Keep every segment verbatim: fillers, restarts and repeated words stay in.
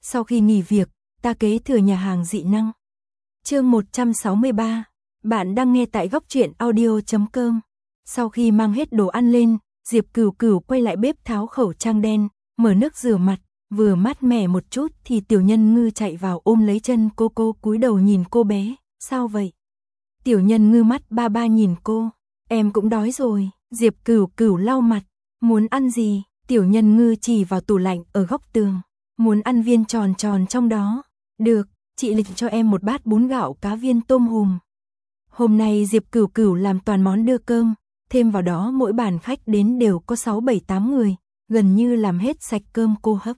Sau khi nghỉ việc, ta kế thừa nhà hàng dị năng. Chương một trăm sáu mươi ba. Bạn đang nghe tại góc truyện audio chấm com. Sau khi mang hết đồ ăn lên, Diệp Cửu Cửu quay lại bếp tháo khẩu trang đen, mở nước rửa mặt, vừa mát mẻ một chút thì Tiểu Nhân Ngư chạy vào ôm lấy chân cô, cô cúi đầu nhìn cô bé, sao vậy? Tiểu Nhân Ngư mắt ba ba nhìn cô, em cũng đói rồi. Diệp Cửu Cửu lau mặt, muốn ăn gì? Tiểu Nhân Ngư chỉ vào tủ lạnh ở góc tường, muốn ăn viên tròn tròn trong đó. Được, chị lịch cho em một bát bún gạo cá viên tôm hùm. Hôm nay Diệp Cửu Cửu làm toàn món đưa cơm, thêm vào đó mỗi bàn khách đến đều có sáu bảy tám người, gần như làm hết sạch cơm cô hấp.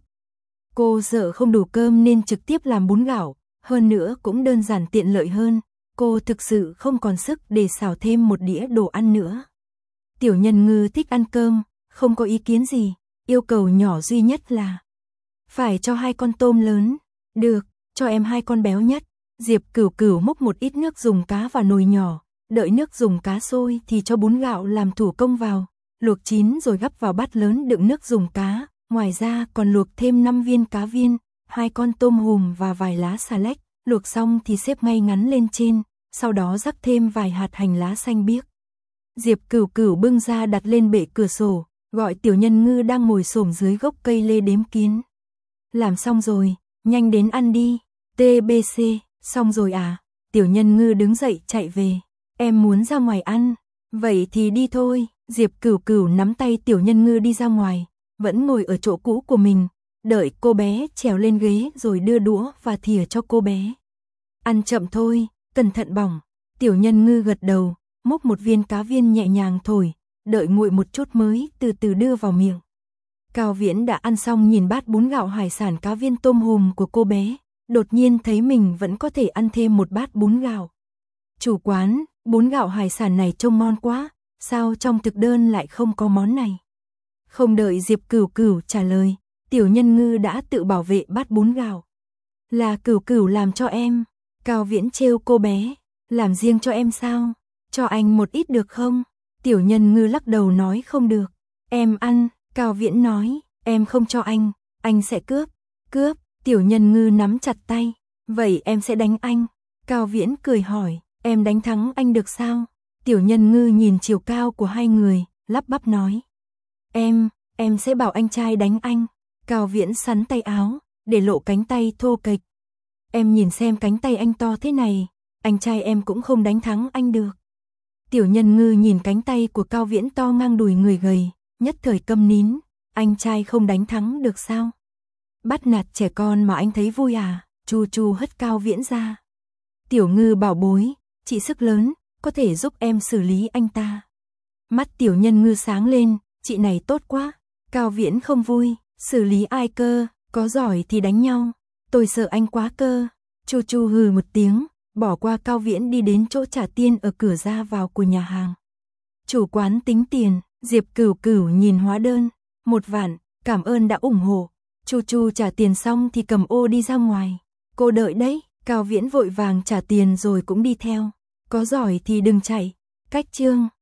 Cô sợ không đủ cơm nên trực tiếp làm bún gạo, hơn nữa cũng đơn giản tiện lợi hơn, cô thực sự không còn sức để xào thêm một đĩa đồ ăn nữa. Tiểu Nhân Ngư thích ăn cơm, không có ý kiến gì, yêu cầu nhỏ duy nhất là phải cho hai con tôm lớn. Được, cho em hai con béo nhất. Diệp Cửu Cửu múc một ít nước dùng cá vào nồi nhỏ, đợi nước dùng cá sôi thì cho bún gạo làm thủ công vào, luộc chín rồi gắp vào bát lớn đựng nước dùng cá, ngoài ra còn luộc thêm năm viên cá viên, hai con tôm hùm và vài lá xà lách, luộc xong thì xếp ngay ngắn lên trên, sau đó rắc thêm vài hạt hành lá xanh biếc. Diệp Cửu Cửu bưng ra đặt lên bệ cửa sổ, gọi Tiểu Nhân Ngư đang ngồi xổm dưới gốc cây lê đếm kiến. Làm xong rồi, nhanh đến ăn đi. tê bê xê, xong rồi à? Tiểu Nhân Ngư đứng dậy chạy về. Em muốn ra ngoài ăn. Vậy thì đi thôi. Diệp Cửu Cửu nắm tay Tiểu Nhân Ngư đi ra ngoài, vẫn ngồi ở chỗ cũ của mình, đợi cô bé trèo lên ghế rồi đưa đũa và thìa cho cô bé. Ăn chậm thôi, cẩn thận bỏng. Tiểu Nhân Ngư gật đầu, múc một viên cá viên nhẹ nhàng thổi, đợi nguội một chút mới từ từ đưa vào miệng. Cao Viễn đã ăn xong nhìn bát bún gạo hải sản cá viên tôm hùm của cô bé, đột nhiên thấy mình vẫn có thể ăn thêm một bát bún gạo. Chủ quán, bún gạo hải sản này trông ngon quá, sao trong thực đơn lại không có món này? Không đợi Diệp Cửu Cửu trả lời, Tiểu Nhân Ngư đã tự bảo vệ bát bún gạo. Là Cửu Cửu làm cho em. Cao Viễn trêu cô bé, làm riêng cho em sao? Cho anh một ít được không? Tiểu Nhân Ngư lắc đầu nói không được. Em ăn. Cao Viễn nói, em không cho anh, anh sẽ cướp. Cướp? Tiểu Nhân Ngư nắm chặt tay. Vậy em sẽ đánh anh. Cao Viễn cười hỏi, em đánh thắng anh được sao? Tiểu Nhân Ngư nhìn chiều cao của hai người, lắp bắp nói. Em, em sẽ bảo anh trai đánh anh. Cao Viễn sắn tay áo, để lộ cánh tay thô kệch. Em nhìn xem cánh tay anh to thế này, anh trai em cũng không đánh thắng anh được. Tiểu Nhân Ngư nhìn cánh tay của Cao Viễn to ngang đùi người gầy, nhất thời câm nín, anh trai không đánh thắng được sao? Bắt nạt trẻ con mà anh thấy vui à? Chu Chu hất Cao Viễn ra. Tiểu Ngư bảo bối, chị sức lớn, có thể giúp em xử lý anh ta. Mắt Tiểu Nhân Ngư sáng lên, chị này tốt quá. Cao Viễn không vui, xử lý ai cơ, có giỏi thì đánh nhau, tôi sợ anh quá cơ. Chu Chu hừ một tiếng, bỏ qua Cao Viễn đi đến chỗ trả tiền ở cửa ra vào của nhà hàng. Chủ quán tính tiền. Diệp Cửu Cửu nhìn hóa đơn, một vạn, cảm ơn đã ủng hộ. Chu Chu trả tiền xong thì cầm ô đi ra ngoài. Cô đợi đấy. Cao Viễn vội vàng trả tiền rồi cũng đi theo. Có giỏi thì đừng chạy. Cách chương.